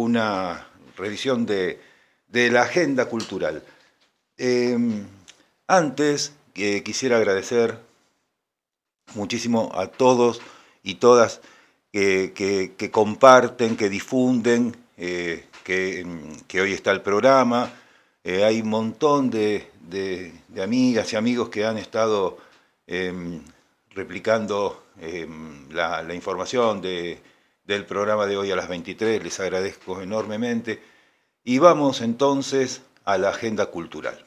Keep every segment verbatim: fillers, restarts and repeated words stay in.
una revisión de, de la agenda cultural. Eh, antes eh, quisiera agradecer muchísimo a todos y todas que, que, que comparten, que difunden, eh, que, que hoy está el programa. Eh, hay un montón de, de, de amigas y amigos que han estado eh, replicando eh, la, la información de, del programa de hoy a las veintitrés. Les agradezco enormemente. Y vamos entonces a la agenda cultural.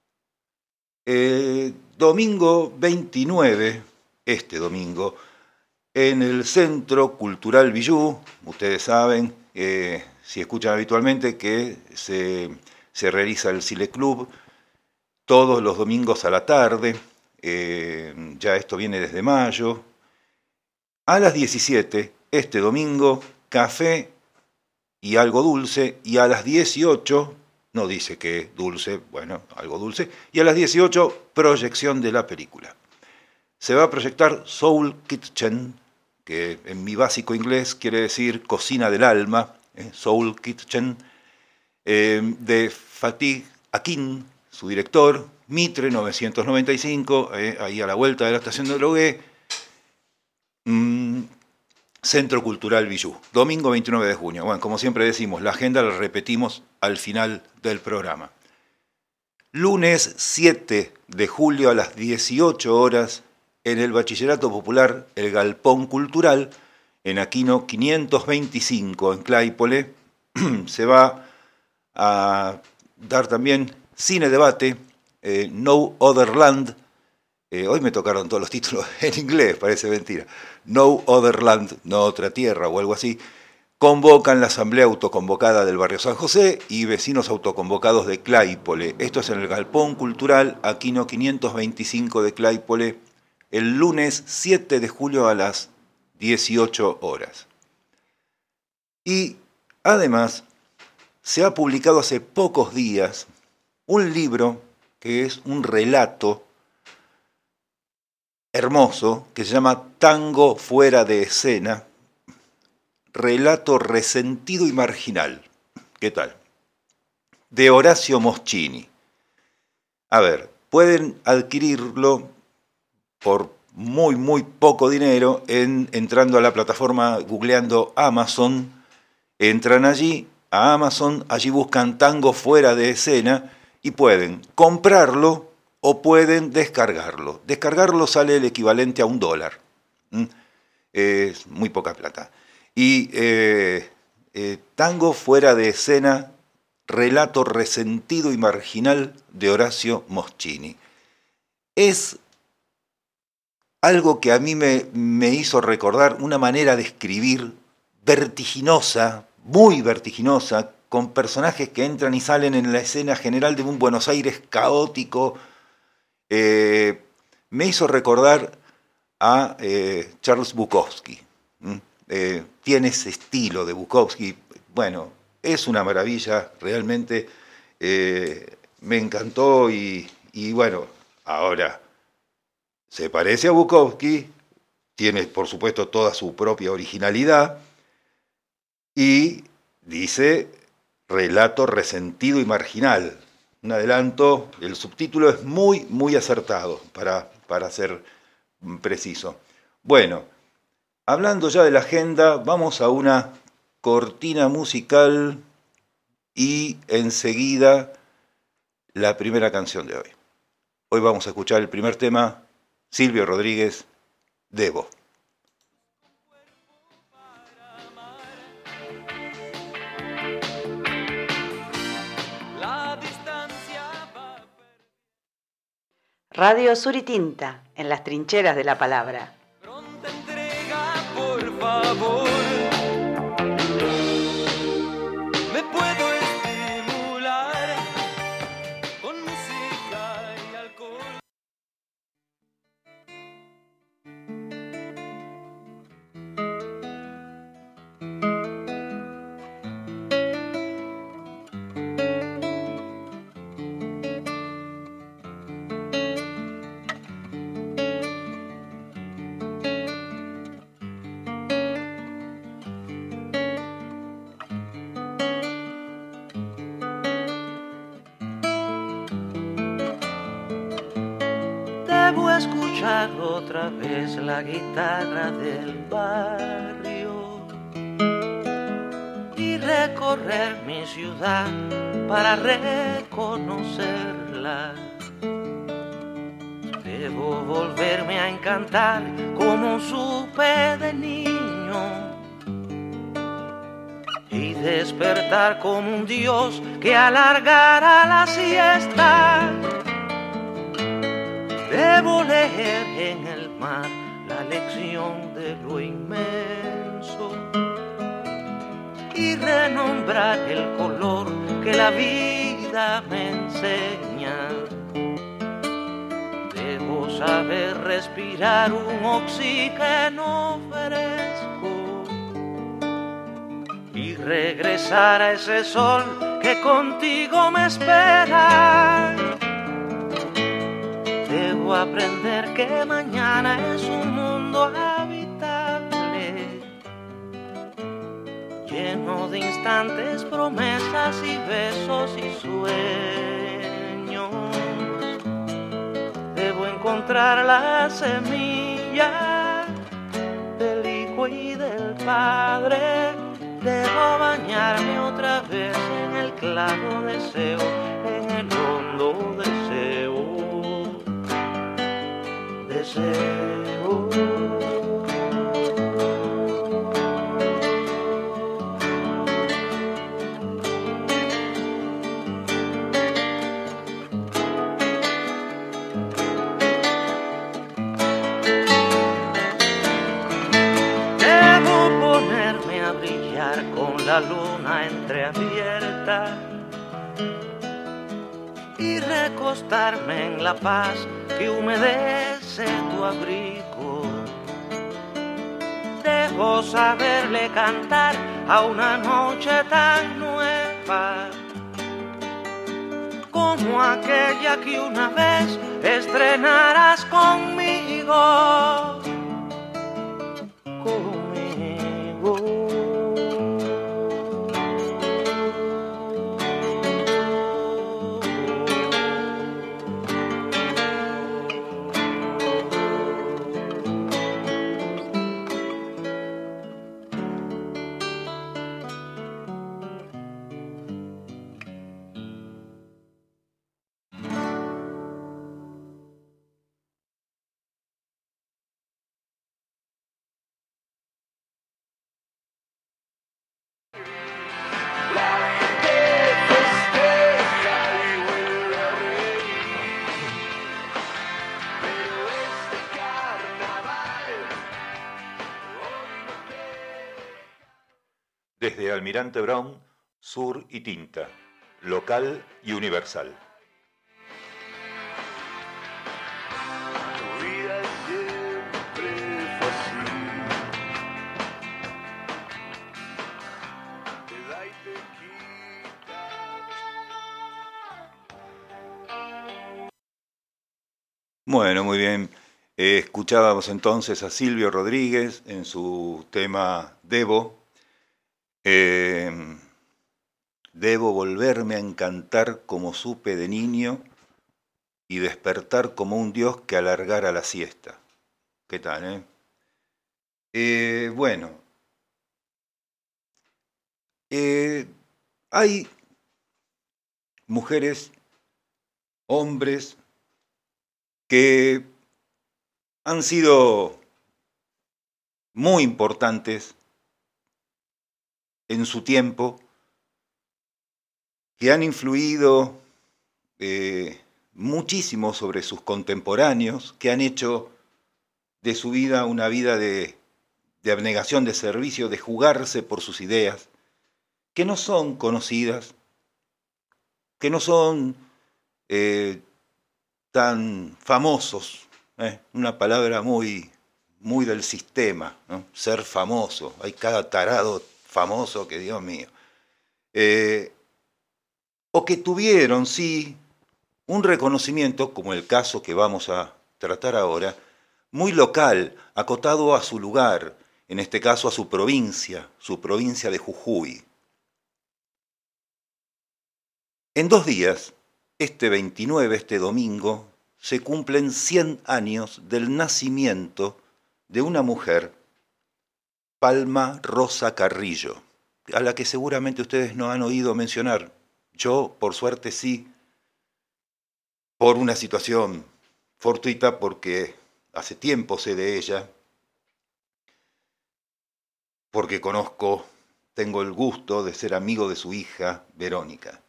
Eh, domingo veintinueve, este domingo, en el Centro Cultural Villú, ustedes saben, eh, si escuchan habitualmente, que se, se realiza el Cile Club todos los domingos a la tarde, eh, ya esto viene desde mayo. A las diecisiete, este domingo, café y algo dulce, y a las dieciocho, no dice que dulce, bueno, algo dulce, y a las dieciocho, proyección de la película. Se va a proyectar Soul Kitchen, que en mi básico inglés quiere decir cocina del alma, eh, Soul Kitchen, eh, de Fatih Akin, su director, Mitre novecientos noventa y cinco, eh, ahí a la vuelta de la estación de Drogué, mmm, Centro Cultural Villú, domingo veintinueve de junio. Bueno, como siempre decimos, la agenda la repetimos al final del programa. Lunes siete de julio a las dieciocho horas, en el Bachillerato Popular El Galpón Cultural, en Aquino quinientos veinticinco, en Claypole, se va a dar también cine debate, eh, No Other Land. Eh, hoy me tocaron todos los títulos en inglés, parece mentira. No Other Land, no otra tierra o algo así. Convocan la asamblea autoconvocada del barrio San José y vecinos autoconvocados de Claypole. Esto es en el Galpón Cultural Aquino quinientos veinticinco de Claypole, el lunes siete de julio a las dieciocho horas. Y además se ha publicado hace pocos días un libro que es un relato hermoso que se llama Tango fuera de escena, relato resentido y marginal. ¿Qué tal? De Horacio Moschini. A ver, pueden adquirirlo por muy, muy poco dinero en, entrando a la plataforma, googleando Amazon. Entran allí, a Amazon, allí buscan Tango fuera de escena y pueden comprarlo o pueden descargarlo. Descargarlo sale el equivalente a un dólar. ¿Mm? Es muy poca plata. Y eh, eh, Tango fuera de escena, relato resentido y marginal de Horacio Moschini. Es algo que a mí me, me hizo recordar una manera de escribir vertiginosa, muy vertiginosa, con personajes que entran y salen en la escena general de un Buenos Aires caótico. Eh, me hizo recordar a eh, Charles Bukowski. ¿Mm? Eh, tiene ese estilo de Bukowski. Bueno, es una maravilla, realmente eh, me encantó y, y bueno, ahora se parece a Bukowski, tiene por supuesto toda su propia originalidad y dice relato resentido y marginal. Un adelanto, el subtítulo es muy, muy acertado para, para ser preciso. Bueno, hablando ya de la agenda, vamos a una cortina musical y enseguida la primera canción de hoy. Hoy vamos a escuchar el primer tema, Silvio Rodríguez, Debo. Radio Sur y Tinta, en las trincheras de la palabra. Pronta entrega, por favor. Me puedo estimular con música y alcohol. Debo escuchar otra vez la guitarra del barrio y recorrer mi ciudad para reconocerla. Debo volverme a encantar como supe de niño y despertar como un dios que alargara la siesta. Debo leer en el mar la lección de lo inmenso y renombrar el color que la vida me enseña. Debo saber respirar un oxígeno fresco y regresar a ese sol que contigo me espera. Debo aprender que mañana es un mundo habitable, lleno de instantes, promesas y besos y sueños. Debo encontrar la semilla del Hijo y del Padre. Debo bañarme otra vez en el claro deseo, en el hondo deseo. Deseo. Debo ponerme a brillar con la luna entreabierta y recostarme en la paz que humedece tu abrigo. Debo saberle cantar a una noche tan nueva como aquella que una vez estrenarás conmigo. Conmigo. Desde Almirante Brown, Sur y Tinta, local y universal. Tu vida siempre fue así. Te da y te quita. Bueno, muy bien. Eh, escuchábamos entonces a Silvio Rodríguez en su tema Debo. Eh, debo volverme a encantar como supe de niño y despertar como un dios que alargara la siesta. ¿Qué tal, eh? Eh, bueno, eh, hay mujeres, hombres que han sido muy importantes en su tiempo, que han influido eh, muchísimo sobre sus contemporáneos, que han hecho de su vida una vida de, de abnegación, de servicio, de jugarse por sus ideas, que no son conocidas, que no son eh, tan famosos, ¿eh? Una palabra muy, muy del sistema, ¿no? Ser famoso, hay cada tarado famoso que Dios mío. Eh, o que tuvieron, sí, un reconocimiento, como el caso que vamos a tratar ahora, muy local, acotado a su lugar, en este caso a su provincia, su provincia de Jujuy. En dos días, este veintinueve, este domingo, se cumplen cien años del nacimiento de una mujer, Palma Rosa Carrillo, a la que seguramente ustedes no han oído mencionar. Yo, por suerte, sí, por una situación fortuita, porque hace tiempo sé de ella, porque conozco, tengo el gusto de ser amigo de su hija, Verónica.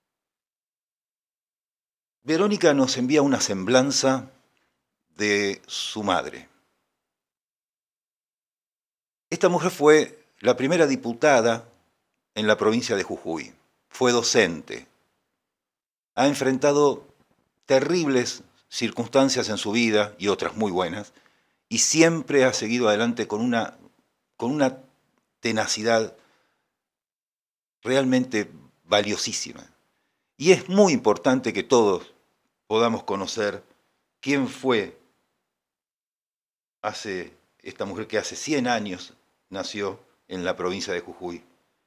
Verónica nos envía una semblanza de su madre. Esta mujer fue la primera diputada en la provincia de Jujuy. Fue docente. Ha enfrentado terribles circunstancias en su vida y otras muy buenas, y siempre ha seguido adelante con una, con una tenacidad realmente valiosísima. Y es muy importante que todos podamos conocer quién fue hace, esta mujer que hace cien años nació en la provincia de Jujuy,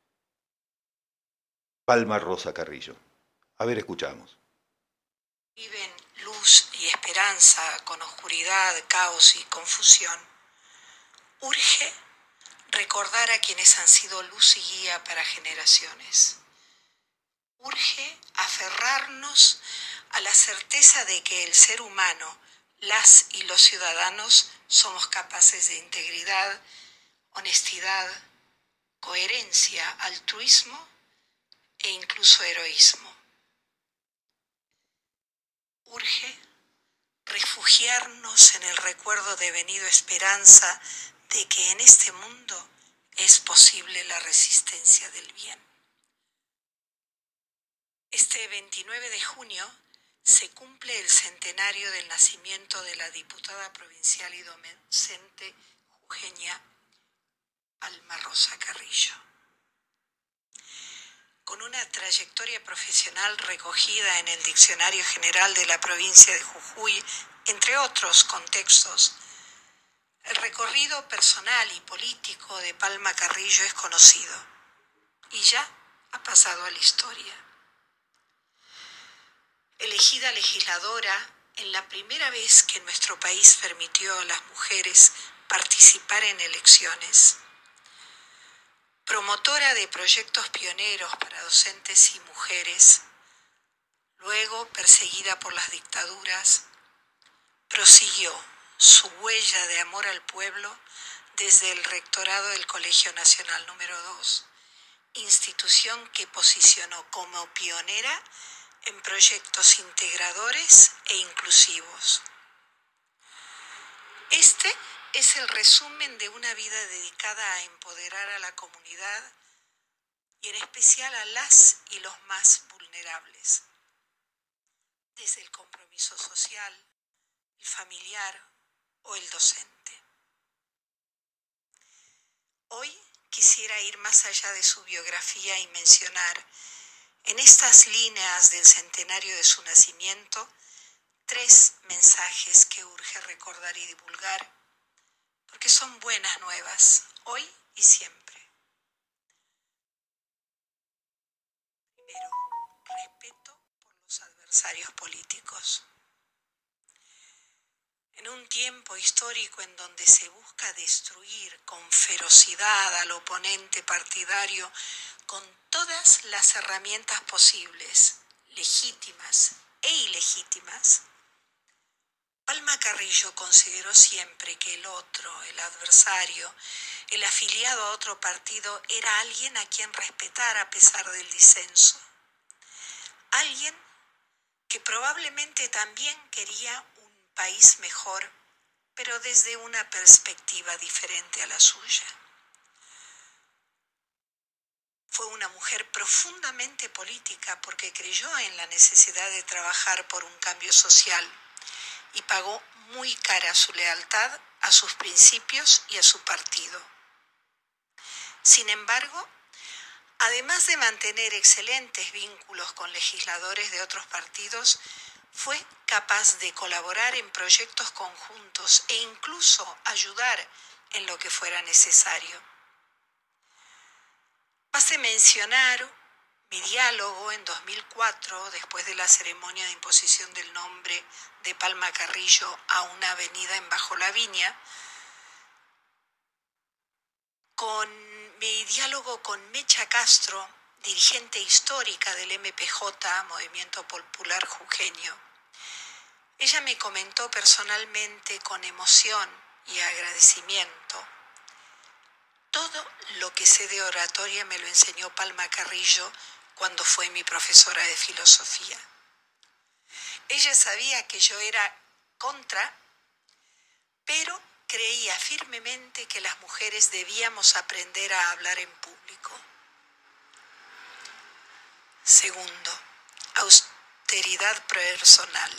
Palma Rosa Carrillo. A ver, escuchamos. Viven luz y esperanza con oscuridad, caos y confusión. Urge recordar a quienes han sido luz y guía para generaciones. Urge aferrarnos a la certeza de que el ser humano, las y los ciudadanos, somos capaces de integridad, honestidad, coherencia, altruismo e incluso heroísmo. Urge refugiarnos en el recuerdo de venido esperanza de que en este mundo es posible la resistencia del bien. Este veintinueve de junio se cumple el centenario del nacimiento de la diputada provincial y docente jujeña Palma Rosa Carrillo. Con una trayectoria profesional recogida en el Diccionario General de la provincia de Jujuy, entre otros contextos, el recorrido personal y político de Palma Carrillo es conocido y ya ha pasado a la historia. Elegida legisladora en la primera vez que nuestro país permitió a las mujeres participar en elecciones, promotora de proyectos pioneros para docentes y mujeres, luego perseguida por las dictaduras, prosiguió su huella de amor al pueblo desde el rectorado del Colegio Nacional número dos, institución que posicionó como pionera en proyectos integradores e inclusivos. Este es el resumen de una vida dedicada a empoderar a la comunidad y en especial a las y los más vulnerables, desde el compromiso social, el familiar o el docente. Hoy quisiera ir más allá de su biografía y mencionar en estas líneas del centenario de su nacimiento tres mensajes que urge recordar y divulgar, porque son buenas nuevas, hoy y siempre. Primero, respeto por los adversarios políticos. En un tiempo histórico en donde se busca destruir con ferocidad al oponente partidario con todas las herramientas posibles, legítimas e ilegítimas, Palma Carrillo consideró siempre que el otro, el adversario, el afiliado a otro partido, era alguien a quien respetar a pesar del disenso. Alguien que probablemente también quería un país mejor, pero desde una perspectiva diferente a la suya. Fue una mujer profundamente política porque creyó en la necesidad de trabajar por un cambio social y pagó muy cara su lealtad a sus principios y a su partido. Sin embargo, además de mantener excelentes vínculos con legisladores de otros partidos, fue capaz de colaborar en proyectos conjuntos e incluso ayudar en lo que fuera necesario. Basta mencionar Mi diálogo en dos mil cuatro, después de la ceremonia de imposición del nombre de Palma Carrillo a una avenida en Bajo la Viña, con mi diálogo con Mecha Castro, dirigente histórica del M P J, Movimiento Popular Jujeño. Ella me comentó personalmente con emoción y agradecimiento: todo lo que sé de oratoria me lo enseñó Palma Carrillo cuando fue mi profesora de filosofía. Ella sabía que yo era contra, pero creía firmemente que las mujeres debíamos aprender a hablar en público. Segundo, austeridad personal.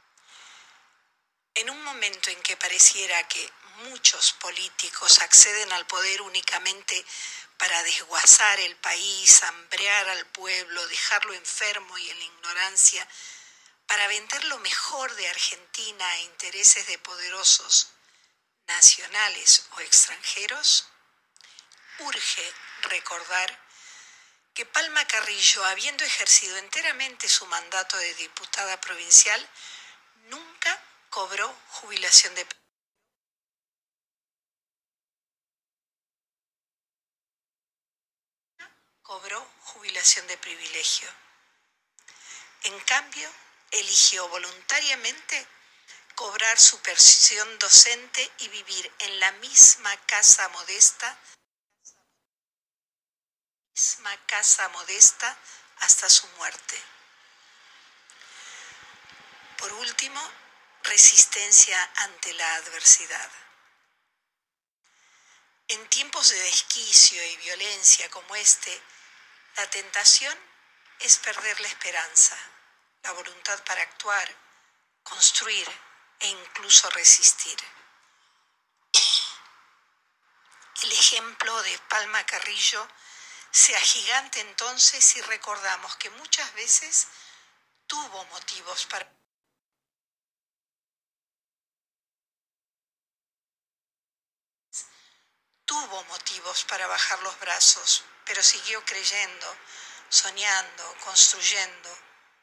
En un momento en que pareciera que muchos políticos acceden al poder únicamente para desguazar el país, hambrear al pueblo, dejarlo enfermo y en la ignorancia, para vender lo mejor de Argentina a intereses de poderosos nacionales o extranjeros, urge recordar que Palma Carrillo, habiendo ejercido enteramente su mandato de diputada provincial, nunca cobró jubilación de cobró jubilación de privilegio. En cambio, eligió voluntariamente cobrar su pensión docente y vivir en la misma casa modesta, misma casa modesta hasta su muerte. Por último, resistencia ante la adversidad. En tiempos de desquicio y violencia como este, la tentación es perder la esperanza, la voluntad para actuar, construir e incluso resistir. El ejemplo de Palma Carrillo se agiganta entonces si recordamos que muchas veces tuvo motivos para tuvo motivos para bajar los brazos, pero siguió creyendo, soñando, construyendo.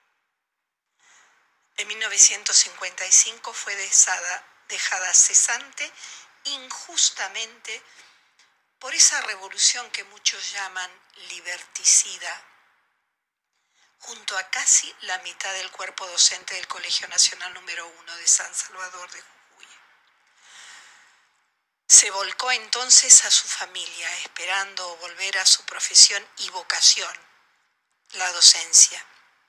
En mil novecientos cincuenta y cinco fue dejada, dejada cesante injustamente por esa revolución que muchos llaman liberticida, junto a casi la mitad del cuerpo docente del Colegio Nacional número uno de San Salvador de Jujuy. Se volcó entonces a su familia, esperando volver a su profesión y vocación, la docencia.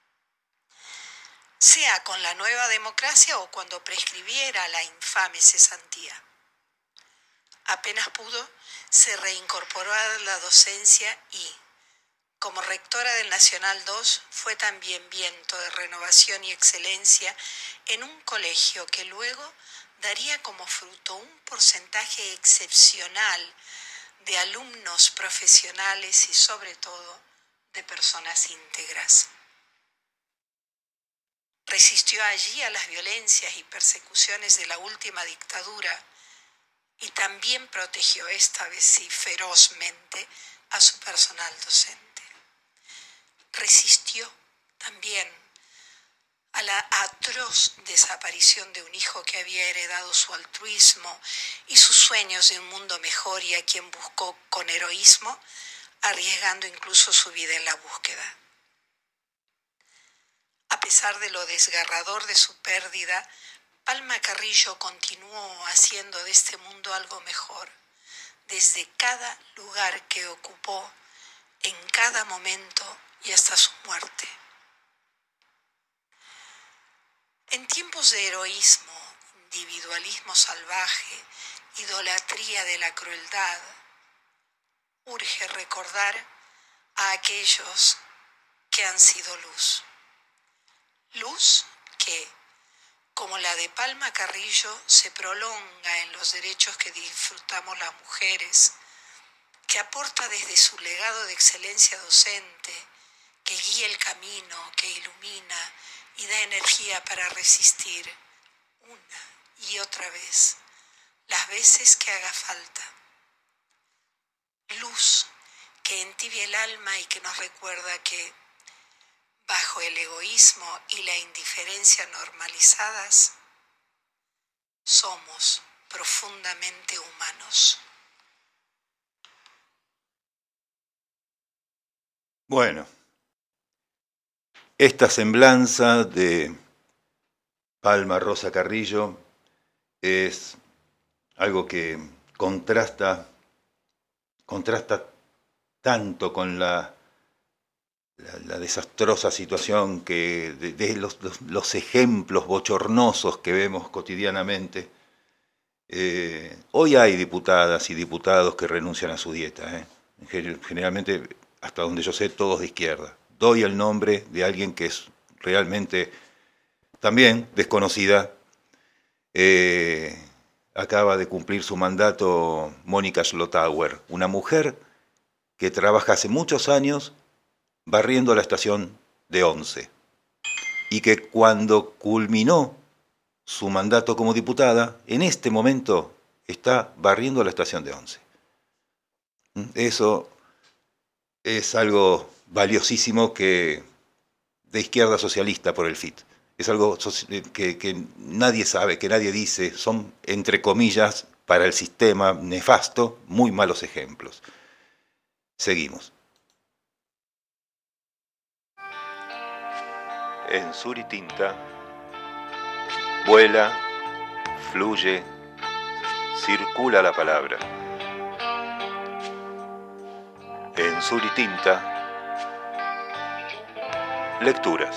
Sea con la nueva democracia o cuando prescribiera la infame cesantía. Apenas pudo, se reincorporó a la docencia y, como rectora del Nacional dos, fue también viento de renovación y excelencia en un colegio que luego daría como fruto un porcentaje excepcional de alumnos profesionales y sobre todo de personas íntegras. Resistió allí a las violencias y persecuciones de la última dictadura y también protegió esta vez sí ferozmente a su personal docente. Resistió también a la atroz desaparición de un hijo que había heredado su altruismo y sus sueños de un mundo mejor y a quien buscó con heroísmo, arriesgando incluso su vida en la búsqueda. A pesar de lo desgarrador de su pérdida, Palma Carrillo continuó haciendo de este mundo algo mejor, desde cada lugar que ocupó, en cada momento y hasta su muerte. En tiempos de heroísmo, individualismo salvaje, idolatría de la crueldad, urge recordar a aquellos que han sido luz. Luz que, como la de Palma Carrillo, se prolonga en los derechos que disfrutamos las mujeres, que aporta desde su legado de excelencia docente, que guía el camino, que ilumina y da energía para resistir una y otra vez, las veces que haga falta. Luz que entibia el alma y que nos recuerda que bajo el egoísmo y la indiferencia normalizadas, somos profundamente humanos. Bueno, esta semblanza de Palma Rosa Carrillo es algo que contrasta, contrasta tanto con la, la, la desastrosa situación que de, de los, los, los ejemplos bochornosos que vemos cotidianamente. Eh, hoy hay diputadas y diputados que renuncian a su dieta, ¿eh? Generalmente, hasta donde yo sé, todos de izquierda. Doy el nombre de alguien que es realmente también desconocida. Eh, acaba de cumplir su mandato Mónica Schlotauer, una mujer que trabaja hace muchos años barriendo la estación de Once y que cuando culminó su mandato como diputada, en este momento está barriendo la estación de Once. Eso es algo valiosísimo que de izquierda socialista por el F I T. Es algo que, que nadie sabe, que nadie dice, son, entre comillas, para el sistema nefasto, muy malos ejemplos. Seguimos. En Suritinta, vuela, fluye, circula la palabra. En Suritinta, lecturas.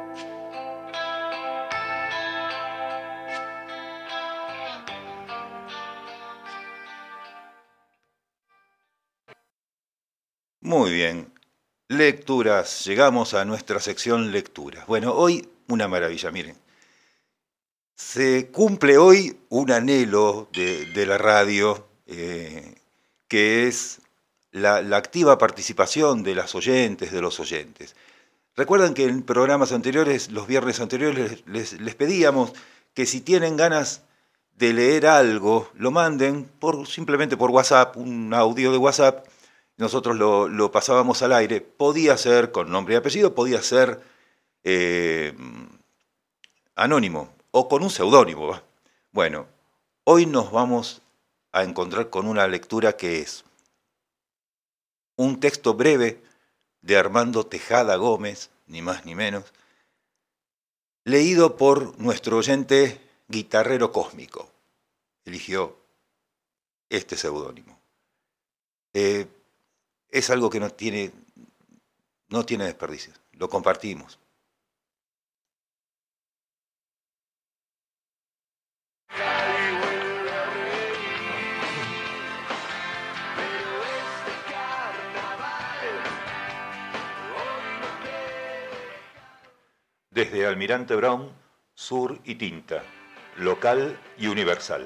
Muy bien, lecturas, llegamos a nuestra sección lecturas. Bueno, hoy una maravilla, miren. Se cumple hoy un anhelo de, de la radio, eh, que es la, la activa participación de las oyentes, de los oyentes. Recuerdan que en programas anteriores, los viernes anteriores, les, les pedíamos que si tienen ganas de leer algo, lo manden por, simplemente por WhatsApp, un audio de WhatsApp. Nosotros lo, lo pasábamos al aire. Podía ser con nombre y apellido, podía ser eh, anónimo o con un seudónimo. Bueno, hoy nos vamos a encontrar con una lectura que es un texto breve de Armando Tejada Gómez, ni más ni menos, leído por nuestro oyente Guitarrero Cósmico. Eligió este seudónimo. Eh, es algo que no tiene, no tiene desperdicio. Lo compartimos. Desde Almirante Brown, Sur y Tinta, local y universal.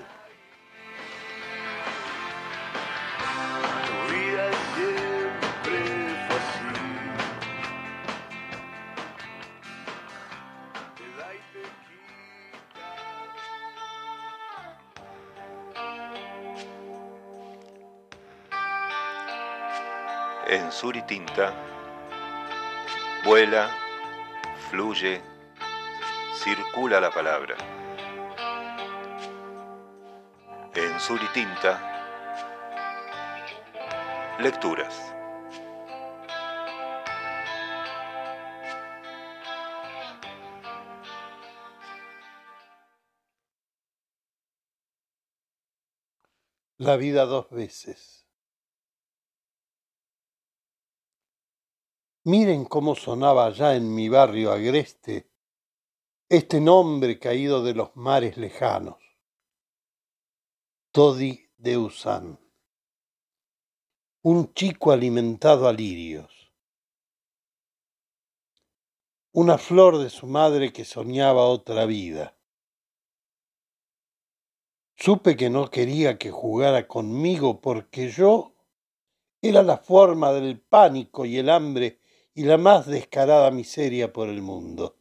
Tu vida siempre fue así. Te da y te quita. En Sur y Tinta, vuela, fluye, circula la palabra. En Sur y Tinta, lecturas. La vida dos veces. Miren cómo sonaba allá en mi barrio agreste este nombre caído de los mares lejanos. Todi de Usán. Un chico alimentado a lirios. Una flor de su madre que soñaba otra vida. Supe que no quería que jugara conmigo porque yo era la forma del pánico y el hambre y la más descarada miseria por el mundo.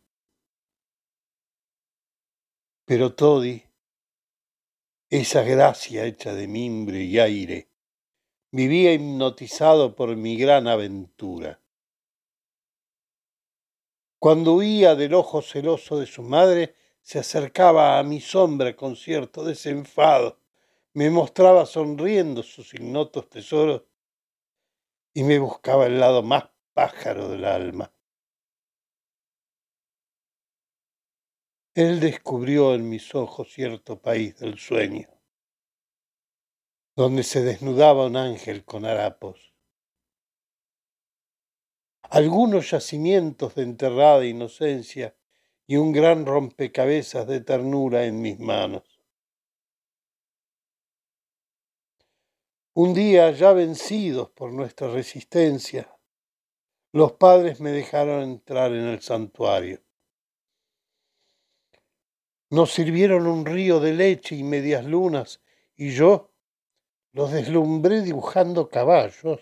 Pero Todi, esa gracia hecha de mimbre y aire, vivía hipnotizado por mi gran aventura. Cuando huía del ojo celoso de su madre, se acercaba a mi sombra con cierto desenfado, me mostraba sonriendo sus ignotos tesoros y me buscaba el lado más pájaro del alma. Él descubrió en mis ojos cierto país del sueño, donde se desnudaba un ángel con harapos. Algunos yacimientos de enterrada inocencia y un gran rompecabezas de ternura en mis manos. Un día, ya vencidos por nuestra resistencia, los padres me dejaron entrar en el santuario. Nos sirvieron un río de leche y medias lunas, y yo los deslumbré dibujando caballos.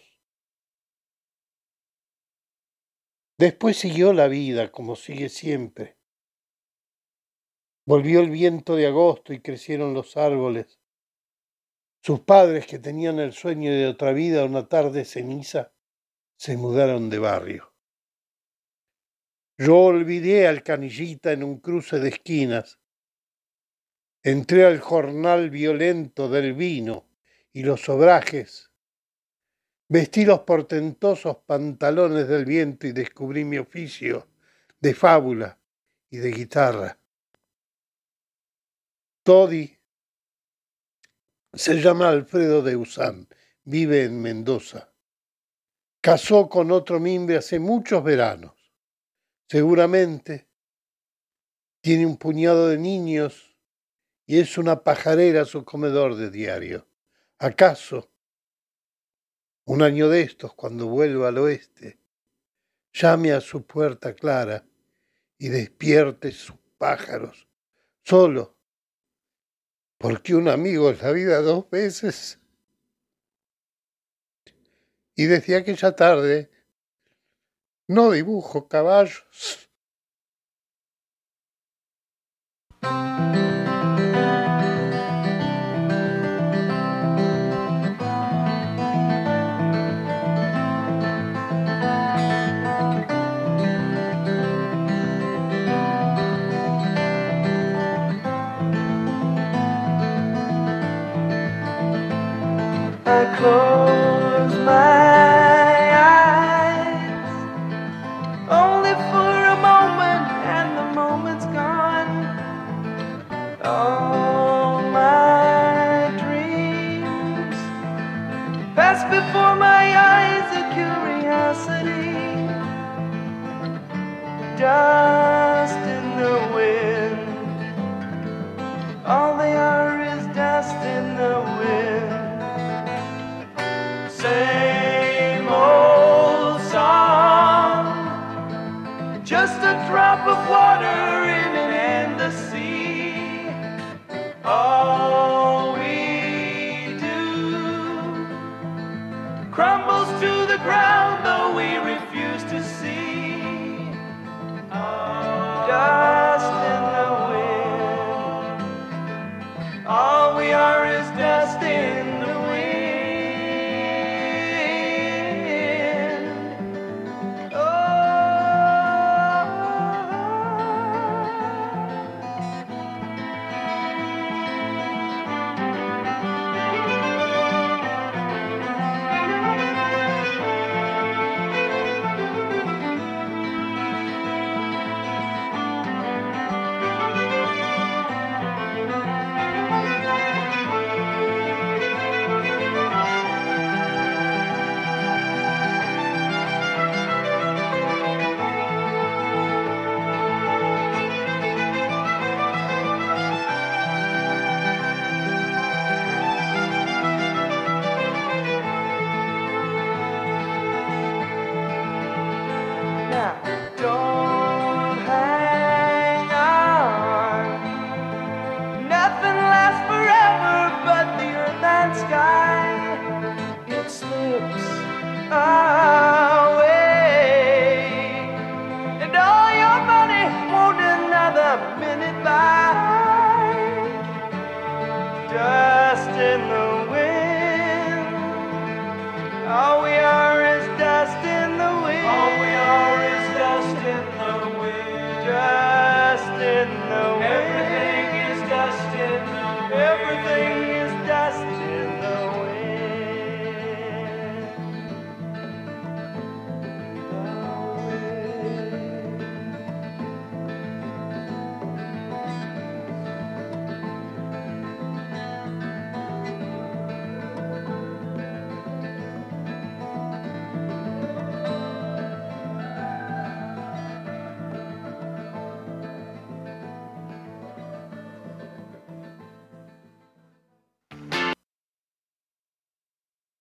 Después siguió la vida como sigue siempre. Volvió el viento de agosto y crecieron los árboles. Sus padres, que tenían el sueño de otra vida una tarde ceniza, se mudaron de barrio. Yo olvidé al canillita en un cruce de esquinas. Entré al jornal violento del vino y los obrajes. Vestí los portentosos pantalones del viento y descubrí mi oficio de fábula y de guitarra. Todi se llama Alfredo de Usán, vive en Mendoza. Casó con otro mimbre hace muchos veranos. Seguramente tiene un puñado de niños y es una pajarera su comedor de diario. ¿Acaso un año de estos, cuando vuelva al oeste, llame a su puerta clara y despierte sus pájaros, solo porque un amigo es la vida dos veces? Y desde aquella tarde no dibujo caballos. I close my eyes only for a moment, and the moment's gone. All my dreams pass before my eyes, a curiosity, dust in the wind. All they are is dust in the wind. Same old song, just a drop of water in an endless sea. All we do crumbles to the ground, though we refuse to see. Dust in the wind. All we are is dust in the wind. Oh,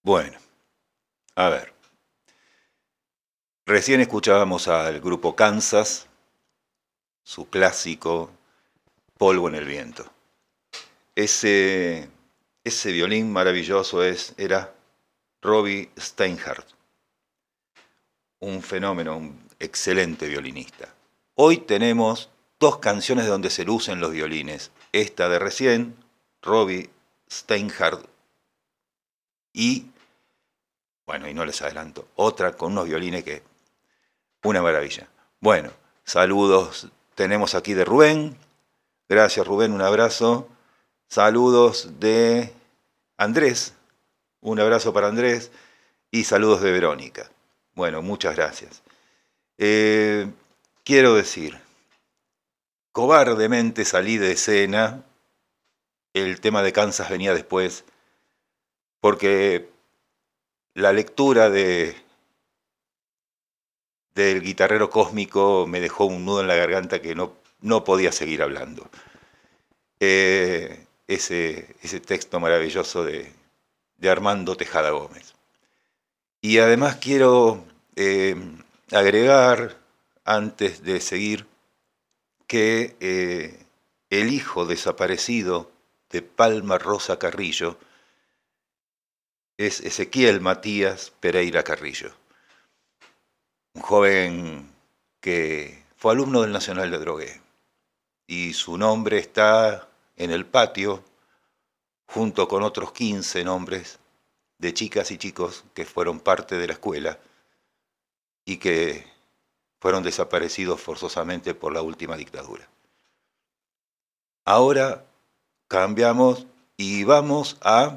Bueno, a ver. Recién escuchábamos al grupo Kansas, su clásico Polvo en el viento. Ese, ese violín maravilloso es, era Robbie Steinhardt, un fenómeno, un excelente violinista. Hoy tenemos dos canciones donde se lucen los violines. Esta de recién, Robbie Steinhardt, y, bueno, y no les adelanto, otra con unos violines que, una maravilla. Bueno, saludos tenemos aquí de Rubén. Gracias, Rubén, un abrazo. Saludos de Andrés, un abrazo para Andrés. Y saludos de Verónica. Bueno, muchas gracias. Eh, quiero decir, cobardemente salí de escena. El tema de Kansas venía después, porque la lectura de del guitarrero cósmico me dejó un nudo en la garganta que no, no podía seguir hablando. Eh, ese, ese texto maravilloso de, de Armando Tejada Gómez. Y además quiero eh, agregar, antes de seguir, que eh, el hijo desaparecido de Palma Rosa Carrillo es Ezequiel Matías Pereira Carrillo, un joven que fue alumno del Nacional de Adrogué, y su nombre está en el patio junto con otros quince nombres de chicas y chicos que fueron parte de la escuela y que fueron desaparecidos forzosamente por la última dictadura. Ahora cambiamos y vamos a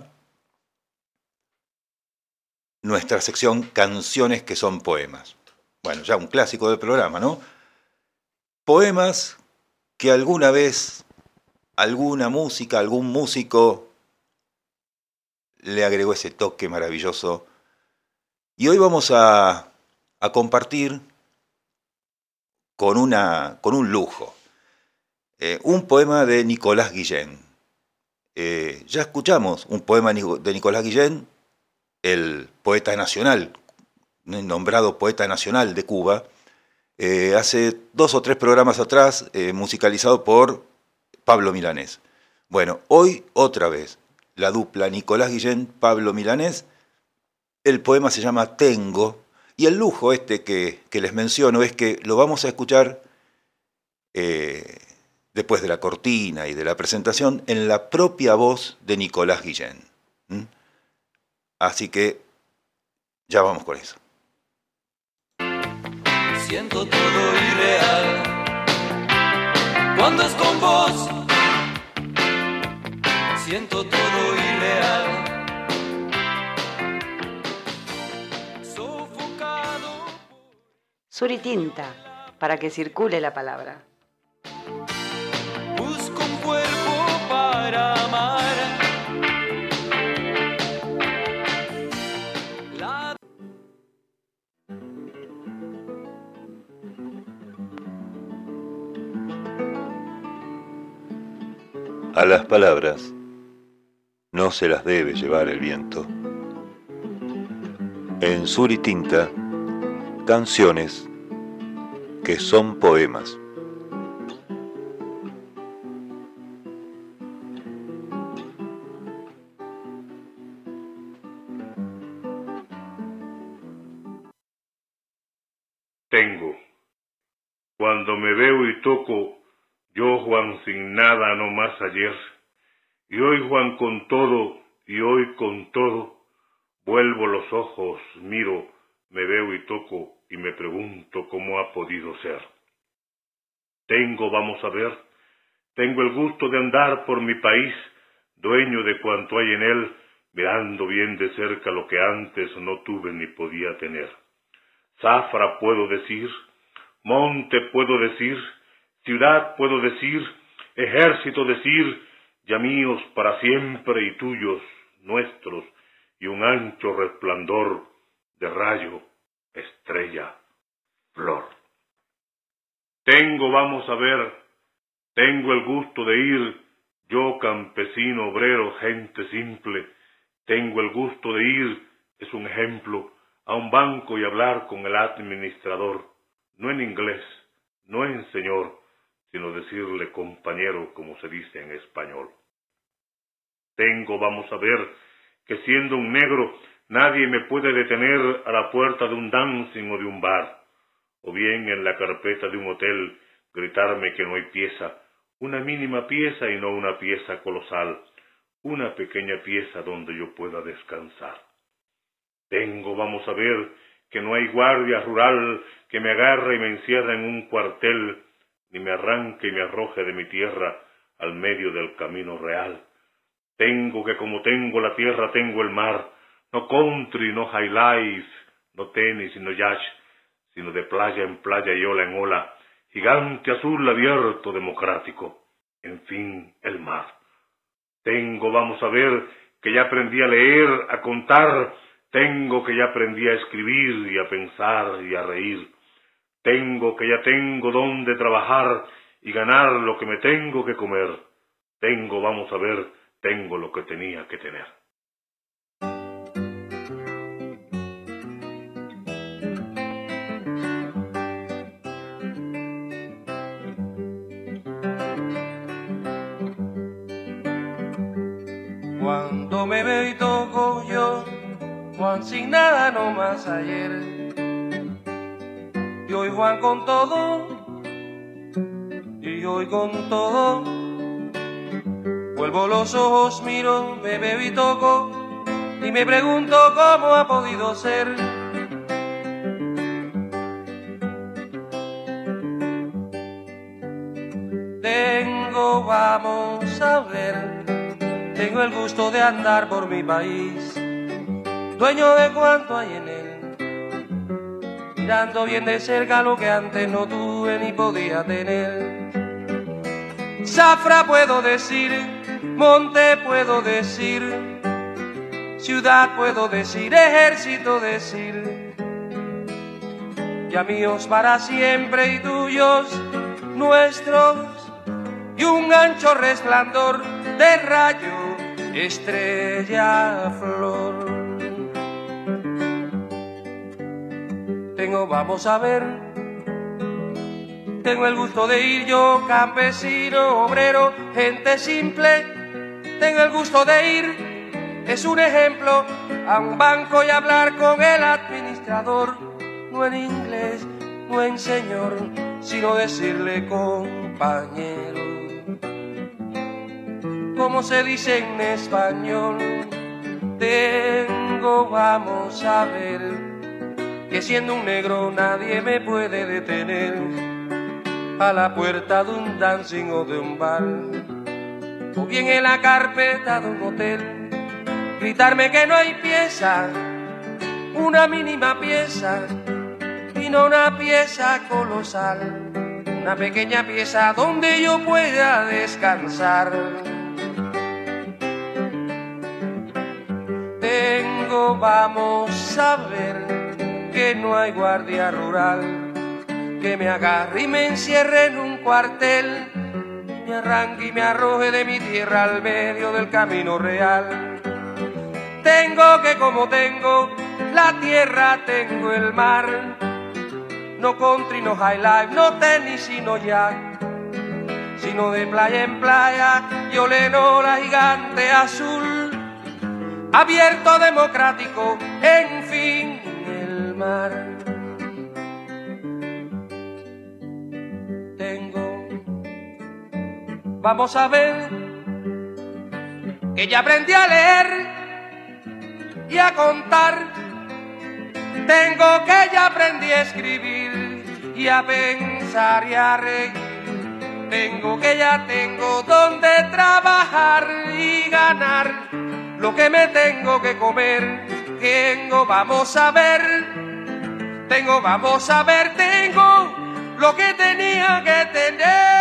nuestra sección Canciones que son poemas. Bueno, ya un clásico del programa, ¿no? Poemas que alguna vez, alguna música, algún músico le agregó ese toque maravilloso. Y hoy vamos a, a compartir con, una, con un lujo eh, un poema de Nicolás Guillén. Eh, ya escuchamos un poema de Nicolás Guillén, el poeta nacional, nombrado poeta nacional de Cuba, eh, hace dos o tres programas atrás, eh, musicalizado por Pablo Milanés. Bueno, hoy otra vez, la dupla Nicolás Guillén, Pablo Milanés. El poema se llama Tengo, y el lujo este que, que les menciono es que lo vamos a escuchar eh, después de la cortina y de la presentación en la propia voz de Nicolás Guillén. ¿Mm? Así que ya vamos con eso. Siento todo irreal cuando es con vos. Siento todo irreal. Sofocado. Suritinta, para que circule la palabra. Busco un cuerpo para amar. La... A las palabras no se las debe llevar el viento. En Suritinta, canciones que son poemas. Tengo. Cuando me veo y toco, yo Juan sin nada no más ayer, y hoy Juan con todo, y hoy con todo, vuelvo los ojos, miro, me veo y toco, y me pregunto cómo ha podido ser. Tengo, vamos a ver, tengo el gusto de andar por mi país, dueño de cuanto hay en él, mirando bien de cerca lo que antes no tuve ni podía tener. Zafra puedo decir, monte puedo decir, ciudad puedo decir, ejército decir, ya míos para siempre y tuyos, nuestros, y un ancho resplandor de rayo, estrella, flor. Tengo, vamos a ver, tengo el gusto de ir, yo campesino, obrero, gente simple, tengo el gusto de ir, Es un ejemplo a un banco y hablar con el administrador, no en inglés, no en señor, sino decirle compañero como se dice en español. Tengo, vamos a ver, que siendo un negro nadie me puede detener a la puerta de un dancing o de un bar, o bien en la carpeta de un hotel gritarme que no hay pieza, una mínima pieza y no una pieza colosal, una pequeña pieza donde yo pueda descansar. Tengo, vamos a ver, que no hay guardia rural que me agarre y me encierre en un cuartel, ni me arranque y me arroje de mi tierra al medio del camino real. Tengo que como tengo la tierra, tengo el mar, no country, no high life, no tenis, no yacht, sino de playa en playa y ola en ola, gigante azul abierto democrático, en fin, el mar. Tengo, vamos a ver, que ya aprendí a leer, a contar, tengo que ya aprendí a escribir y a pensar y a reír. Tengo que ya tengo dónde trabajar y ganar lo que me tengo que comer. Tengo, vamos a ver, tengo lo que tenía que tener. Cuando me veo y toco yo, Juan sin nada no más ayer, y hoy Juan con todo, y hoy con todo, vuelvo los ojos, miro, me veo y toco, y me pregunto cómo ha podido ser. Tengo, vamos a ver, tengo el gusto de andar por mi país, dueño de cuanto hay en él, mirando bien de cerca lo que antes no tuve ni podía tener. Zafra puedo decir, monte puedo decir, ciudad puedo decir, ejército decir, ya míos para siempre y tuyos, nuestros, y un ancho resplandor de rayo, estrella, flor. Tengo, vamos a ver, tengo el gusto de ir yo, campesino, obrero, gente simple, tengo el gusto de ir, es un ejemplo, a un banco y hablar con el administrador, no en inglés, no en señor, sino decirle compañero. Como se dice en español, tengo, vamos a ver, que siendo un negro nadie me puede detener a la puerta de un dancing o de un bar, o bien en la carpeta de un hotel, gritarme que no hay pieza, una mínima pieza, y no una pieza colosal, una pequeña pieza donde yo pueda descansar. Tengo, vamos a ver, que no hay guardia rural que me agarre y me encierre en un cuartel, me arranque y me arroje de mi tierra al medio del camino real. Tengo que como tengo la tierra, tengo el mar, no country, no high life, no tenis, sino yacht, sino de playa en playa, yo le no la gigante azul, abierto, democrático, en fin, el mar. Tengo, vamos a ver, que ya aprendí a leer y a contar. Tengo que ya aprendí a escribir y a pensar y a reír. Tengo que ya tengo donde trabajar y ganar lo que me tengo que comer. Tengo, vamos a ver, tengo, vamos a ver, tengo lo que tenía que tener.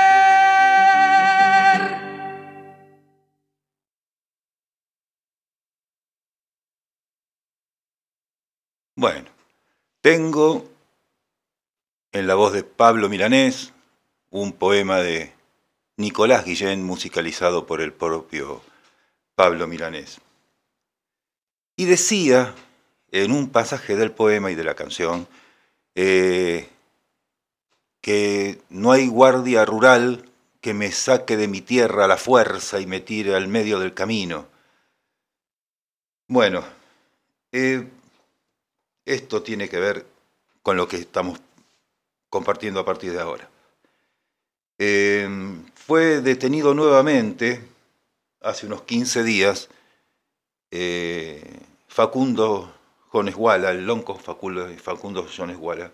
Bueno, tengo en la voz de Pablo Milanés un poema de Nicolás Guillén musicalizado por el propio Pablo Milanés. Y decía en un pasaje del poema y de la canción eh, que no hay guardia rural que me saque de mi tierra a la fuerza y me tire al medio del camino. Bueno, eh, esto tiene que ver con lo que estamos compartiendo a partir de ahora. Eh, fue detenido nuevamente hace unos quince días eh, Facundo Jones Wala, el lonco Facundo, Facundo Jones Wala,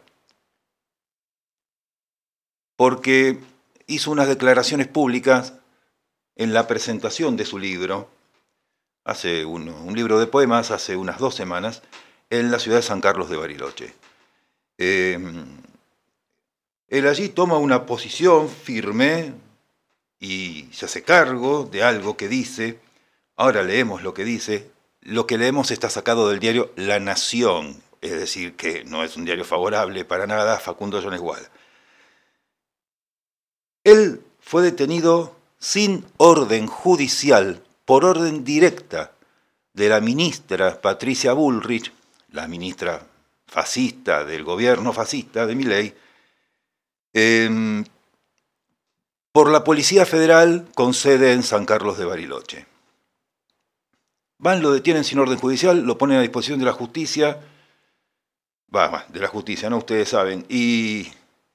porque hizo unas declaraciones públicas en la presentación de su libro, hace un, un libro de poemas, hace unas dos semanas, en la ciudad de San Carlos de Bariloche. Eh, él allí toma una posición firme y se hace cargo de algo que dice. Ahora leemos lo que dice. Lo que leemos está sacado del diario La Nación, es decir, que no es un diario favorable para nada a Facundo Jones Wala. Él fue detenido sin orden judicial, por orden directa de la ministra Patricia Bullrich, la ministra fascista del gobierno fascista de Milei, eh, por la Policía Federal con sede en San Carlos de Bariloche. Van, lo detienen sin orden judicial, lo ponen a disposición de la justicia, va, va, de la justicia, no, ustedes saben, y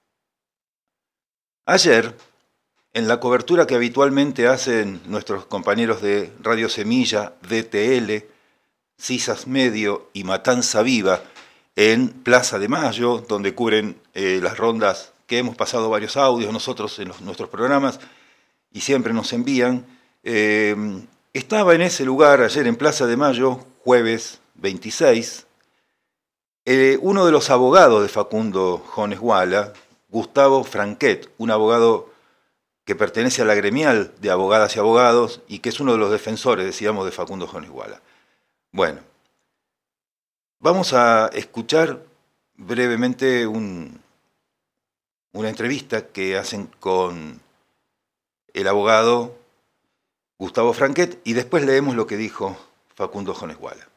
ayer, en la cobertura que habitualmente hacen nuestros compañeros de Radio Semilla, D T L, Cisas Medio y Matanza Viva, en Plaza de Mayo, donde cubren eh, las rondas que hemos pasado varios audios nosotros en los, nuestros programas y siempre nos envían. Eh, estaba en ese lugar ayer en Plaza de Mayo, jueves veintiséis, eh, uno de los abogados de Facundo Jones Wala, Gustavo Franquet, un abogado que pertenece a la gremial de abogadas y abogados y que es uno de los defensores, decíamos, de Facundo Jones Wala. Bueno, vamos a escuchar brevemente un, una entrevista que hacen con el abogado Gustavo Franquet y después leemos lo que dijo Facundo Jones Wala.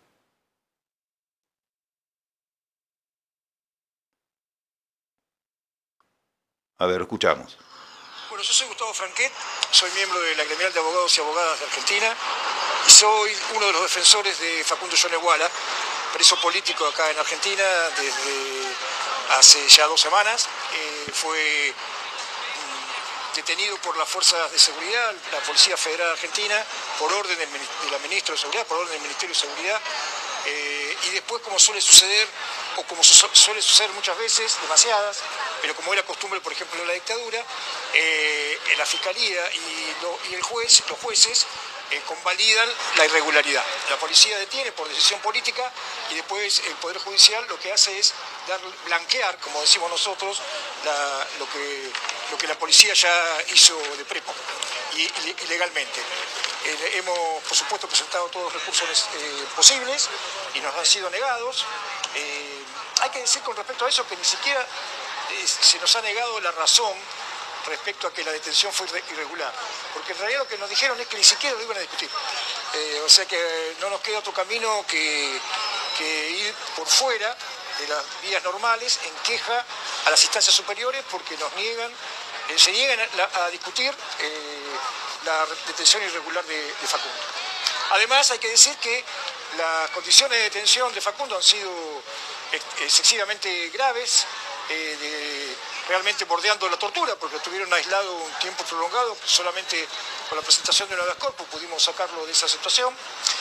A ver, escuchamos. Bueno, yo soy Gustavo Franquet, soy miembro de la gremial de abogados y abogadas de Argentina y soy uno de los defensores de Facundo Jones Wala, preso político acá en Argentina desde hace ya dos semanas. Eh, fue detenido por las fuerzas de seguridad, la Policía Federal Argentina, por orden del, de la Ministra de Seguridad, por orden del Ministerio de Seguridad, eh, y después, como suele suceder, o como su suele suceder muchas veces, demasiadas, pero como era costumbre, por ejemplo, en la dictadura, eh, la Fiscalía y, lo, y el juez, los jueces eh, convalidan la irregularidad. La policía detiene por decisión política y después el Poder Judicial lo que hace es dar, blanquear, como decimos nosotros, la, lo, que, lo que la policía ya hizo de prepo y, y, y legalmente. Eh, hemos, por supuesto, presentado todos los recursos eh, posibles y nos han sido negados. Eh, hay que decir con respecto a eso que ni siquiera eh, se nos ha negado la razón respecto a que la detención fue irregular, porque en realidad lo que nos dijeron es que ni siquiera lo iban a discutir. Eh, o sea que no nos queda otro camino que, que ir por fuera de las vías normales en queja a las instancias superiores porque nos niegan, eh, se niegan a, a discutir eh, la detención irregular de, de Facundo. Además hay que decir que las condiciones de detención de Facundo han sido excesivamente graves, eh, de, realmente bordeando la tortura, porque estuvieron aislados un tiempo prolongado, solamente con la presentación de una habeas corpus pudimos sacarlo de esa situación,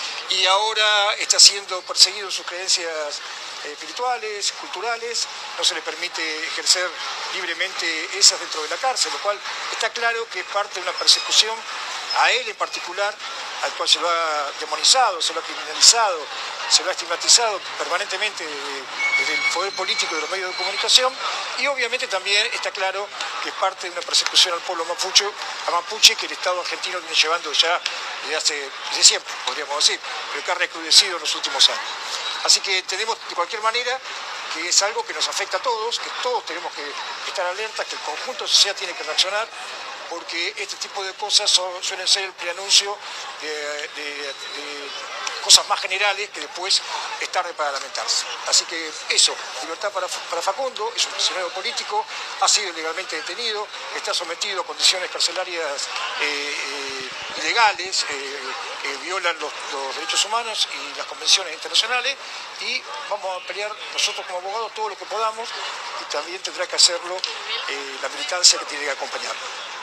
y ahora está siendo perseguido en sus creencias eh, espirituales, culturales, no se le permite ejercer libremente esas dentro de la cárcel, lo cual está claro que es parte de una persecución a él en particular, al cual se lo ha demonizado, se lo ha criminalizado, se lo ha estigmatizado permanentemente desde el poder político de los medios de comunicación, y obviamente también está claro que es parte de una persecución al pueblo mapuche, a mapuche que el Estado argentino viene llevando ya desde hace desde siempre, podríamos decir, pero que ha recrudecido en los últimos años. Así que entendemos de cualquier manera que es algo que nos afecta a todos, que todos tenemos que estar alertas, que el conjunto de la sociedad tiene que reaccionar porque este tipo de cosas son, suelen ser el preanuncio de, de, de cosas más generales que después es tarde para lamentarse. Así que eso, libertad para, para Facundo, es un prisionero político, ha sido ilegalmente detenido, está sometido a condiciones carcelarias eh, eh, ilegales, eh, que violan los, los derechos humanos y las convenciones internacionales, y vamos a pelear nosotros como abogados todo lo que podamos, y también tendrá que hacerlo eh, la militancia que tiene que acompañarlo.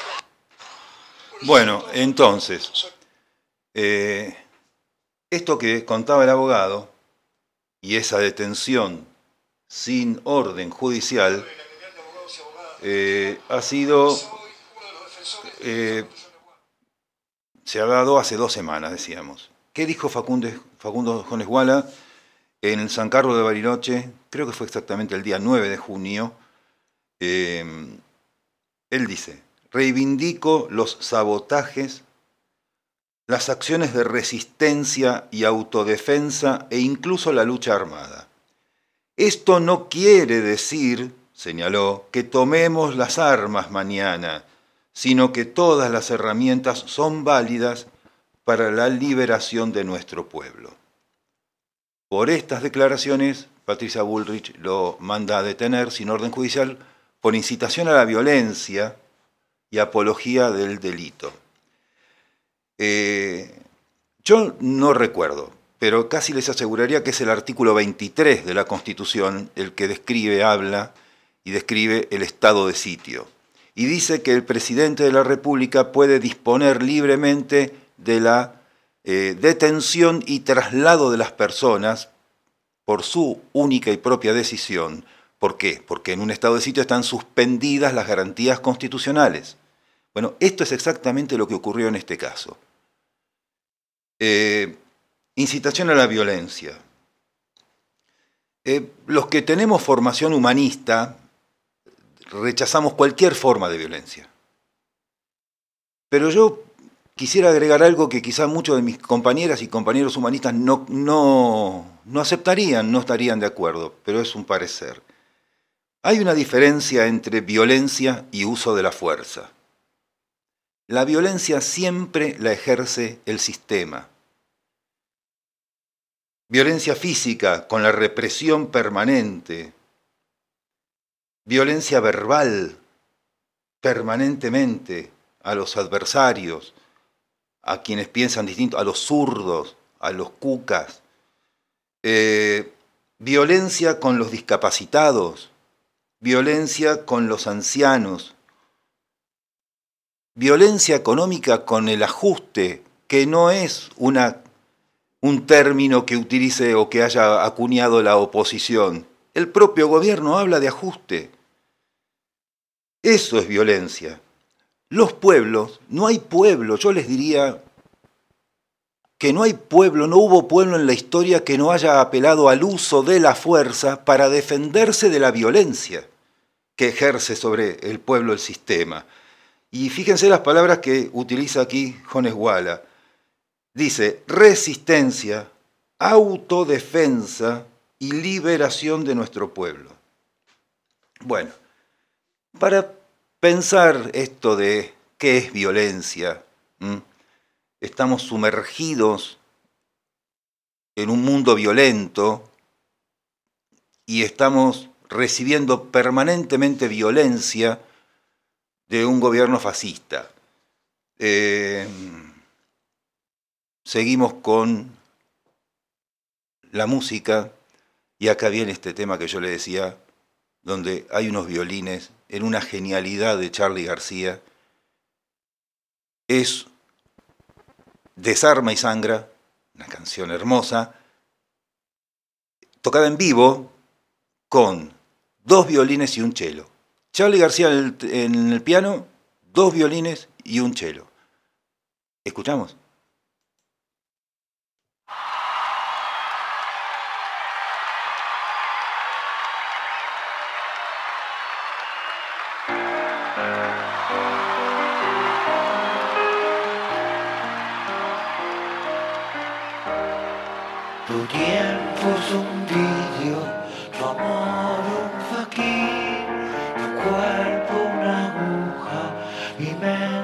Bueno, entonces, eh, esto que contaba el abogado y esa detención sin orden judicial eh, ha sido, eh, se ha dado hace dos semanas, decíamos. ¿Qué dijo Facundo, Facundo Jones Guala en San Carlos de Bariloche? Creo que fue exactamente el día nueve de junio. Eh, él dice: reivindico los sabotajes, las acciones de resistencia y autodefensa e incluso la lucha armada. Esto no quiere decir, señaló, que tomemos las armas mañana, sino que todas las herramientas son válidas para la liberación de nuestro pueblo. Por estas declaraciones, Patricia Bullrich lo manda a detener sin orden judicial por incitación a la violencia y apología del delito. Eh, yo no recuerdo, pero casi les aseguraría que es el artículo veintitrés de la Constitución el que describe, habla y describe el estado de sitio. Y dice que el presidente de la República puede disponer libremente de la eh, detención y traslado de las personas por su única y propia decisión. ¿Por qué? Porque en un estado de sitio están suspendidas las garantías constitucionales. Bueno, esto es exactamente lo que ocurrió en este caso. Eh, incitación a la violencia. Eh, los que tenemos formación humanista rechazamos cualquier forma de violencia. Pero yo quisiera agregar algo que quizá muchos de mis compañeras y compañeros humanistas no, no, no aceptarían, no estarían de acuerdo, pero es un parecer. Hay una diferencia entre violencia y uso de la fuerza. La violencia siempre la ejerce el sistema. Violencia física con la represión permanente. Violencia verbal permanentemente a los adversarios, a quienes piensan distinto, a los zurdos, a los cucas. Eh, violencia con los discapacitados. Violencia con los ancianos. Violencia económica con el ajuste, que no es una, un término que utilice o que haya acuñado la oposición. El propio gobierno habla de ajuste. Eso es violencia. Los pueblos, no hay pueblo, yo les diría que no hay pueblo, no hubo pueblo en la historia que no haya apelado al uso de la fuerza para defenderse de la violencia que ejerce sobre el pueblo el sistema. Y fíjense las palabras que utiliza aquí Jones Guala. Dice: resistencia, autodefensa y liberación de nuestro pueblo. Bueno, para pensar esto de qué es violencia, ¿m? Estamos sumergidos en un mundo violento y estamos recibiendo permanentemente violencia de un gobierno fascista. Eh, seguimos con la música y acá viene este tema que yo le decía, donde hay unos violines en una genialidad de Charly García. Es Desarma y Sangra, una canción hermosa, tocada en vivo con dos violines y un cello. Charly García en el, en el piano, dos violines y un cello. ¿Escuchamos? Tu tiempo es un vidrio, tu amor un faquín, tu cuerpo una aguja, mi mente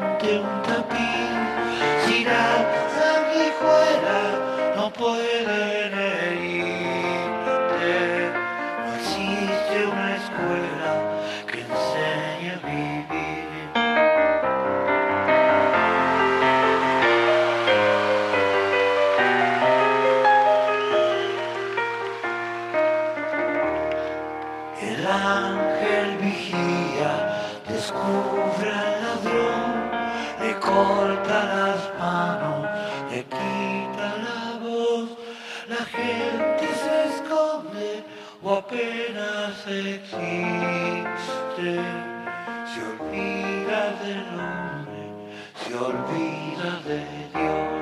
sufre al ladrón, le corta las manos, le quita la voz, la gente se esconde o apenas existe, se olvida del hombre, se olvida de Dios.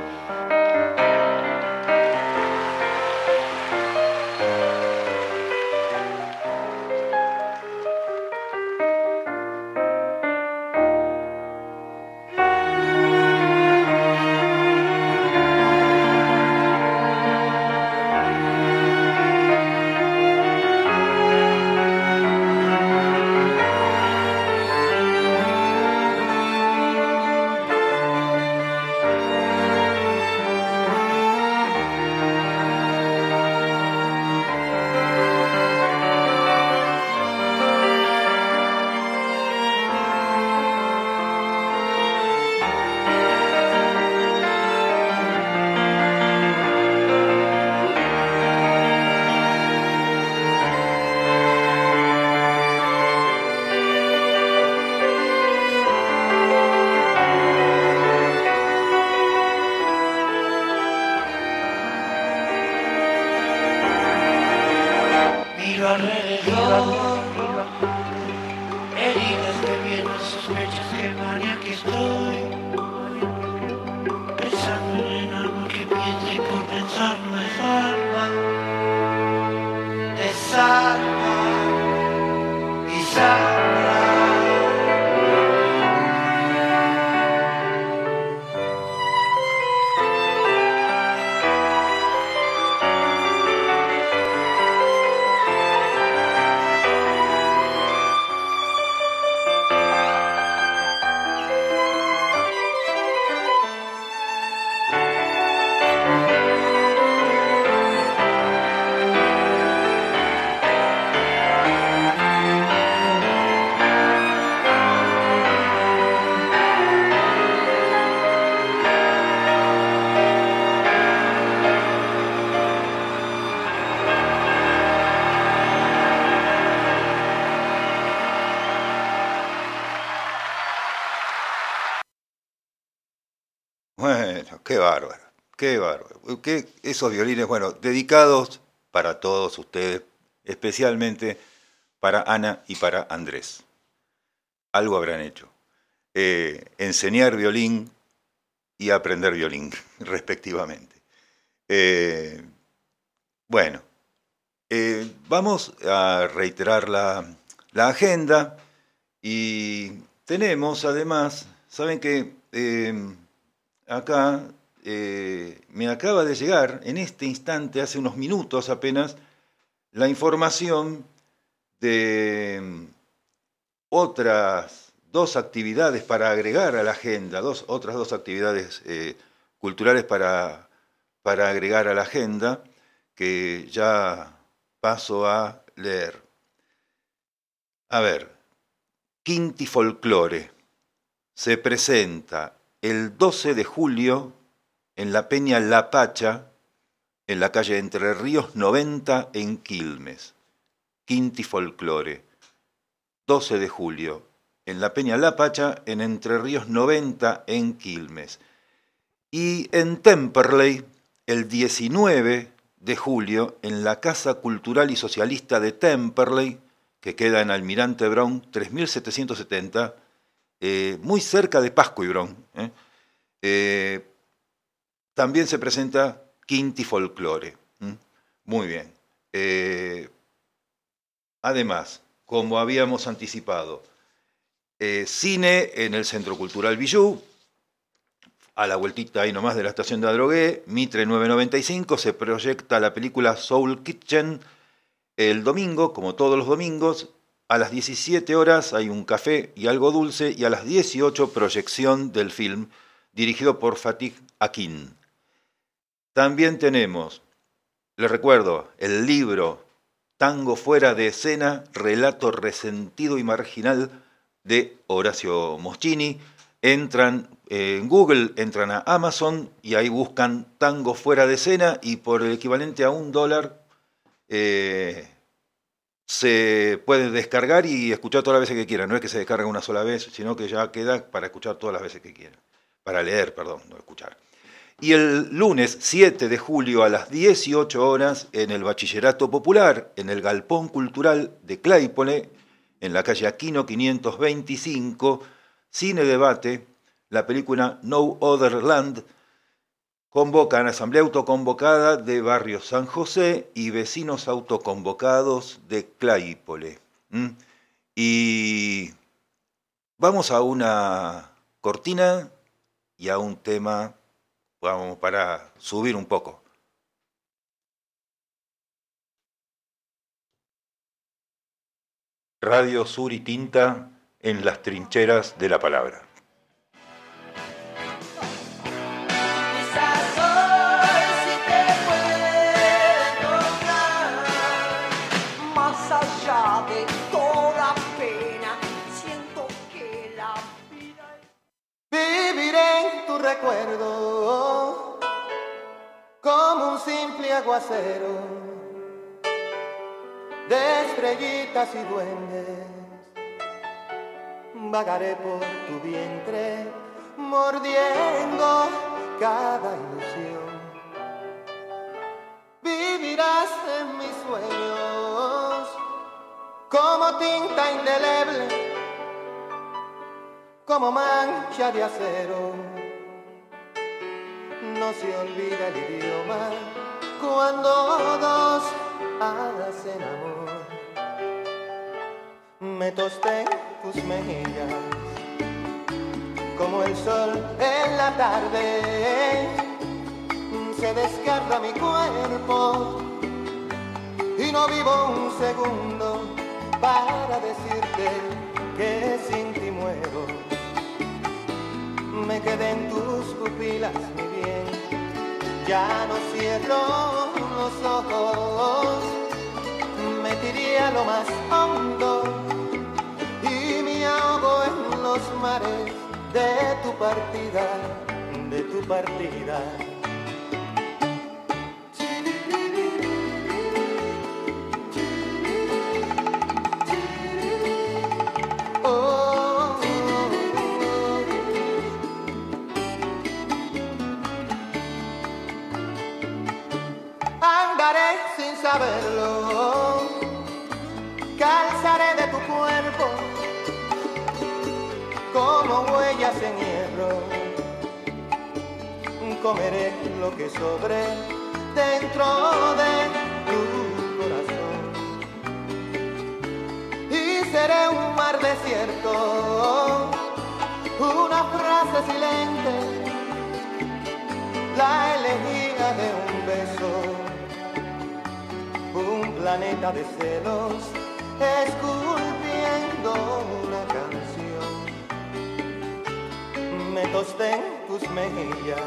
Bueno, qué bárbaro, qué bárbaro. Qué, esos violines, bueno, dedicados para todos ustedes, especialmente para Ana y para Andrés. Algo habrán hecho. Eh, enseñar violín y aprender violín, respectivamente. Eh, bueno, eh, vamos a reiterar la, la agenda y tenemos además, saben que eh, acá eh, me acaba de llegar en este instante, hace unos minutos apenas, la información de otras dos actividades para agregar a la agenda, dos, otras dos actividades eh, culturales para, para agregar a la agenda, que ya paso a leer. A ver, Quinti Folklore se presenta el doce de julio en la Peña La Pacha, en la calle Entre Ríos noventa en Quilmes. Quinti Folklore, doce de julio, en la Peña La Pacha, en Entre Ríos noventa en Quilmes. Y en Temperley, el diecinueve de julio, en la Casa Cultural y Socialista de Temperley, que queda en Almirante Brown tres mil setecientos setenta, eh, muy cerca de Pasco y Brown. ¿eh? Eh, también se presenta Quinti Folklore. ¿eh? Muy bien. Eh, además, como habíamos anticipado, eh, cine en el Centro Cultural Villú, a la vueltita ahí nomás de la estación de Adrogué, Mitre nueve noventa y cinco, se proyecta la película Soul Kitchen el domingo, como todos los domingos. A las diecisiete horas hay un café y algo dulce, y a las dieciocho proyección del film, dirigido por Fatih Akin. También tenemos, les recuerdo, el libro Tango fuera de escena, relato resentido y marginal, de Horacio Moschini. Entran eh, en Google, entran a Amazon y ahí buscan Tango fuera de escena, y por el equivalente a un dólar eh, se puede descargar y escuchar todas las veces que quieran. No es que se descarga una sola vez, sino que ya queda para escuchar todas las veces que quieran. Para leer, perdón, no escuchar. Y el lunes siete de julio a las dieciocho horas en el Bachillerato Popular, en el Galpón Cultural de Claypole, en la calle Aquino quinientos veinticinco, Cine Debate, la película No Other Land, convocan asamblea autoconvocada de Barrio San José y vecinos autoconvocados de Claypole. ¿Mm? Y vamos a una cortina y a un tema, vamos, para subir un poco. Radio Sur y Tinta en las trincheras de la palabra. Recuerdo como un simple aguacero de estrellitas y duendes. Vagaré por tu vientre mordiendo cada ilusión. Vivirás en mis sueños como tinta indeleble, como mancha de acero. No se olvida el idioma cuando dos hacen amor. Me tosté tus mejillas como el sol en la tarde. Se desgarra mi cuerpo y no vivo un segundo para decirte que sin ti muero. Me quedé en tus pupilas, mi bien, ya no cierro los ojos. Me tiré a lo más hondo y me ahogo en los mares de tu partida, de tu partida. Saberlo, calzaré de tu cuerpo como huellas en hierro. Comeré lo que sobre dentro de tu corazón y seré un mar desierto, una frase silente, la elegía de un beso. Un planeta de celos esculpiendo una canción. Me tosté en tus mejillas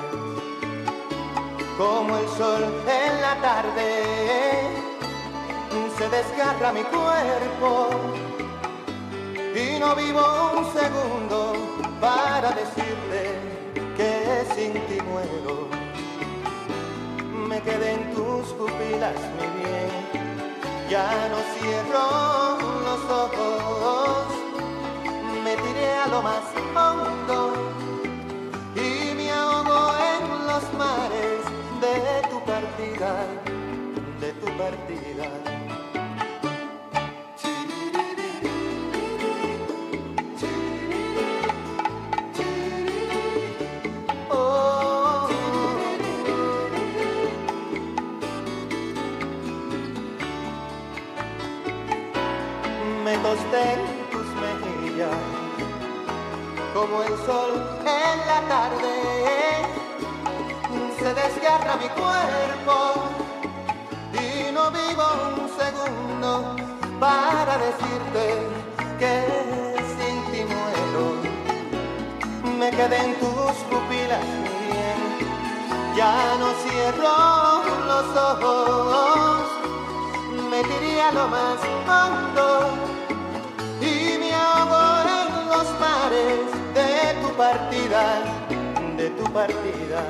como el sol en la tarde. Se desgarra mi cuerpo y no vivo un segundo para decirte que sin ti muero. Me quedé en tus pupilas, mi bien, ya no cierro los ojos. Me tiré a lo más hondo y me ahogo en los mares de tu partida, de tu partida. En tus mejillas como el sol en la tarde. Se desgarra mi cuerpo y no vivo un segundo para decirte que sin ti muero. Me quedé en tus pupilas, mi bien, ya no cierro los ojos. Me tiré a lo más hondo y me ahogo en los mares de tu partida, de tu partida.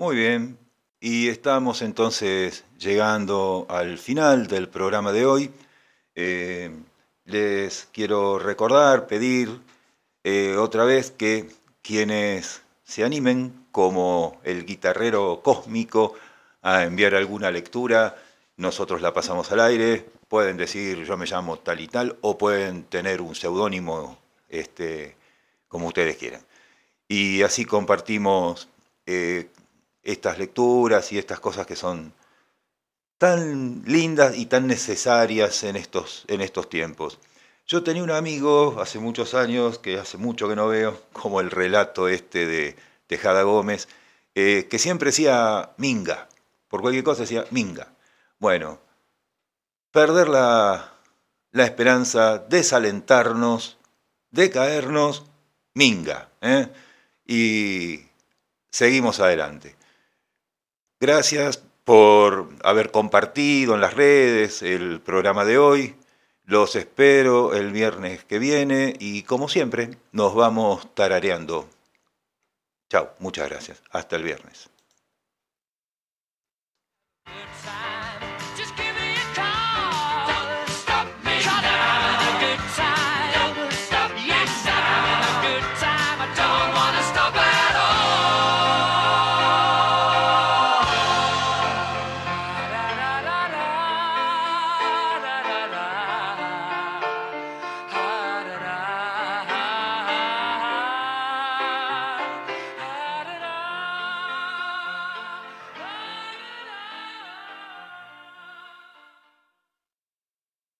Muy bien, y estamos entonces llegando al final del programa de hoy. Eh, les quiero recordar, pedir eh, otra vez que quienes se animen, como el guitarrero cósmico, a enviar alguna lectura, nosotros la pasamos al aire. Pueden decir yo me llamo tal y tal, o pueden tener un seudónimo, este, como ustedes quieran. Y así compartimos eh, estas lecturas y estas cosas que son tan lindas y tan necesarias en estos, en estos tiempos. Yo tenía un amigo hace muchos años, que hace mucho que no veo, como el relato este de Tejada Gómez, eh, que siempre decía minga, por cualquier cosa decía minga. Bueno, perder la, la esperanza, desalentarnos, decaernos, minga, ¿eh? Y seguimos adelante. Gracias por haber compartido en las redes el programa de hoy. Los espero el viernes que viene y, como siempre, nos vamos tarareando. Chao, muchas gracias. Hasta el viernes.